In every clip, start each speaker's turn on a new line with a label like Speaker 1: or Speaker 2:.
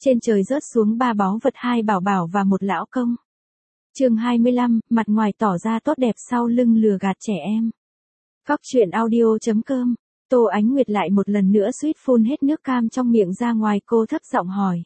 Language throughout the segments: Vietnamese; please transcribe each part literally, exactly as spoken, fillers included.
Speaker 1: Trên trời rớt xuống ba báu vật, hai bảo bảo và một lão công. Chương hai mươi lăm, mặt ngoài tỏ ra tốt đẹp sau lưng lừa gạt trẻ em. Cóc truyện audio chấm com. Tô Ánh Nguyệt lại một lần nữa suýt phun hết nước cam trong miệng ra ngoài, cô thấp giọng hỏi.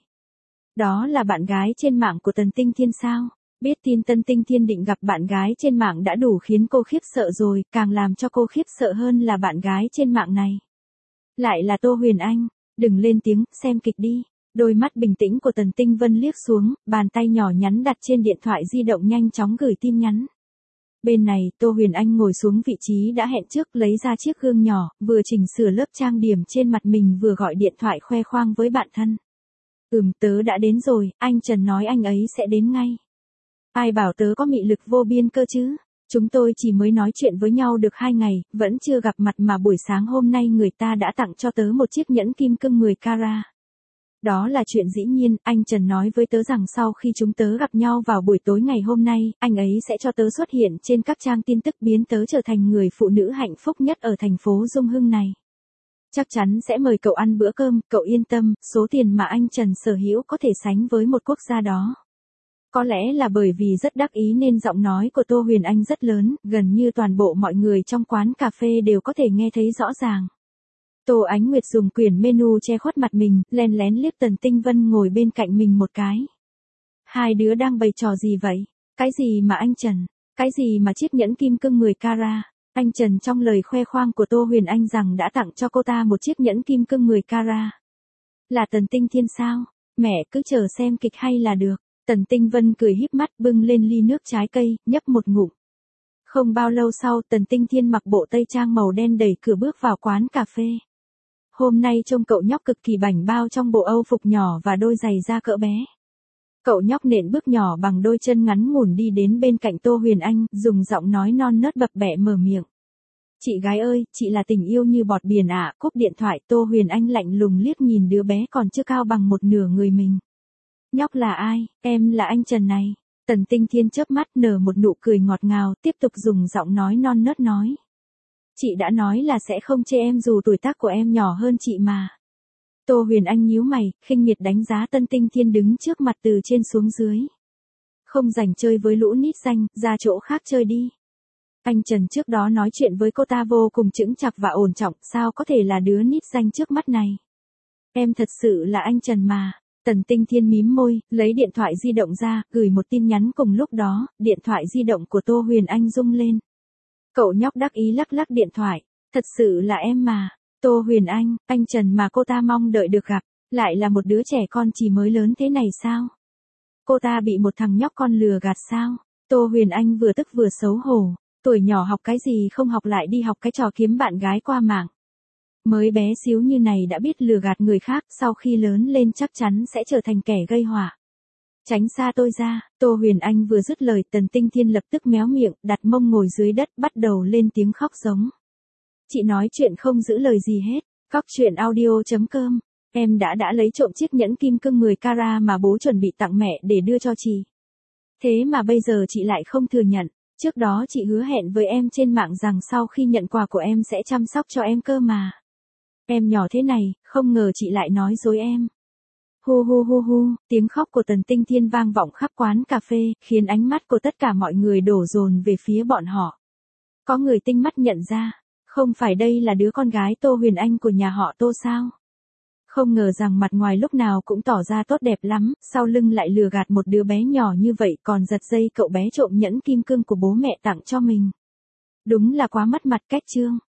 Speaker 1: Đó là bạn gái trên mạng của Tần Tinh Thiên sao? Biết tin Tần Tinh Thiên định gặp bạn gái trên mạng đã đủ khiến cô khiếp sợ rồi, càng làm cho cô khiếp sợ hơn là bạn gái trên mạng này. Lại là Tô Huyền Anh, đừng lên tiếng, xem kịch đi. Đôi mắt bình tĩnh của Tần Tinh Vân liếc xuống, bàn tay nhỏ nhắn đặt trên điện thoại di động nhanh chóng gửi tin nhắn. Bên này, Tô Huyền Anh ngồi xuống vị trí đã hẹn trước, lấy ra chiếc gương nhỏ, vừa chỉnh sửa lớp trang điểm trên mặt mình vừa gọi điện thoại khoe khoang với bạn thân. Ừm, tớ đã đến rồi, anh Trần nói anh ấy sẽ đến ngay. Ai bảo tớ có mị lực vô biên cơ chứ? Chúng tôi chỉ mới nói chuyện với nhau được hai ngày, vẫn chưa gặp mặt mà buổi sáng hôm nay người ta đã tặng cho tớ một chiếc nhẫn kim cương mười carat. Đó là chuyện dĩ nhiên, anh Trần nói với tớ rằng sau khi chúng tớ gặp nhau vào buổi tối ngày hôm nay, anh ấy sẽ cho tớ xuất hiện trên các trang tin tức, biến tớ trở thành người phụ nữ hạnh phúc nhất ở thành phố Dung Hưng này. Chắc chắn sẽ mời cậu ăn bữa cơm, cậu yên tâm, số tiền mà anh Trần sở hữu có thể sánh với một quốc gia đó. Có lẽ là bởi vì rất đắc ý nên giọng nói của Tô Huyền Anh rất lớn, gần như toàn bộ mọi người trong quán cà phê đều có thể nghe thấy rõ ràng. Tô Ánh Nguyệt dùng quyển menu che khuất mặt mình, len lén liếc Tần Tinh Vân ngồi bên cạnh mình một cái. Hai đứa đang bày trò gì vậy? Cái gì mà anh Trần? Cái gì mà chiếc nhẫn kim cương mười carat? Anh Trần trong lời khoe khoang của Tô Huyền Anh rằng đã tặng cho cô ta một chiếc nhẫn kim cương mười carat. Là Tần Tinh Thiên sao? Mẹ cứ chờ xem kịch hay là được. Tần Tinh Vân cười híp mắt bưng lên ly nước trái cây, nhấp một ngụm. Không bao lâu sau, Tần Tinh Thiên mặc bộ tây trang màu đen đẩy cửa bước vào quán cà phê. Hôm nay trông cậu nhóc cực kỳ bảnh bao trong bộ âu phục nhỏ và đôi giày da cỡ bé. Cậu nhóc nện bước nhỏ bằng đôi chân ngắn ngủn đi đến bên cạnh Tô Huyền Anh, dùng giọng nói non nớt bập bẹ mở miệng. Chị gái ơi, chị là tình yêu như bọt biển ạ. À. Cúp điện thoại, Tô Huyền Anh lạnh lùng liếc nhìn đứa bé còn chưa cao bằng một nửa người mình. Nhóc là ai? Em là anh Trần này. Tần Tinh Thiên chớp mắt nở một nụ cười ngọt ngào, tiếp tục dùng giọng nói non nớt nói. Chị đã nói là sẽ không chê em dù tuổi tác của em nhỏ hơn chị mà. Tô Huyền Anh nhíu mày, khinh miệt đánh giá Tần Tinh Thiên đứng trước mặt từ trên xuống dưới. Không rảnh chơi với lũ nít danh, ra chỗ khác chơi đi. Anh Trần trước đó nói chuyện với cô ta vô cùng chững chạc và ổn trọng, sao có thể là đứa nít danh trước mắt này. Em thật sự là anh Trần mà. Tần Tinh Thiên mím môi, lấy điện thoại di động ra, gửi một tin nhắn cùng lúc đó, điện thoại di động của Tô Huyền Anh rung lên. Cậu nhóc đắc ý lắc lắc điện thoại, thật sự là em mà. Tô Huyền Anh, anh Trần mà cô ta mong đợi được gặp, lại là một đứa trẻ con chỉ mới lớn thế này sao? Cô ta bị một thằng nhóc con lừa gạt sao? Tô Huyền Anh vừa tức vừa xấu hổ, tuổi nhỏ học cái gì không học lại đi học cái trò kiếm bạn gái qua mạng. Mới bé xíu như này đã biết lừa gạt người khác, sau khi lớn lên chắc chắn sẽ trở thành kẻ gây họa. Tránh xa tôi ra. Tô Huyền Anh vừa dứt lời, Tần Tinh Thiên lập tức méo miệng, đặt mông ngồi dưới đất, bắt đầu lên tiếng khóc giống. Chị nói chuyện không giữ lời gì hết. Cóc truyện audio chấm com. Em đã đã lấy trộm chiếc nhẫn kim cương mười carat mà bố chuẩn bị tặng mẹ để đưa cho chị. Thế mà bây giờ chị lại không thừa nhận. Trước đó chị hứa hẹn với em trên mạng rằng sau khi nhận quà của em sẽ chăm sóc cho em cơ mà. Em nhỏ thế này, không ngờ chị lại nói dối em. Hu hu hu hu, tiếng khóc của Tần Tinh Thiên vang vọng khắp quán cà phê, khiến ánh mắt của tất cả mọi người đổ dồn về phía bọn họ. Có người tinh mắt nhận ra, không phải đây là đứa con gái Tô Huyền Anh của nhà họ Tô sao? Không ngờ rằng mặt ngoài lúc nào cũng tỏ ra tốt đẹp lắm, sau lưng lại lừa gạt một đứa bé nhỏ như vậy, còn giật dây cậu bé trộm nhẫn kim cương của bố mẹ tặng cho mình. Đúng là quá mất mặt. Kết chương.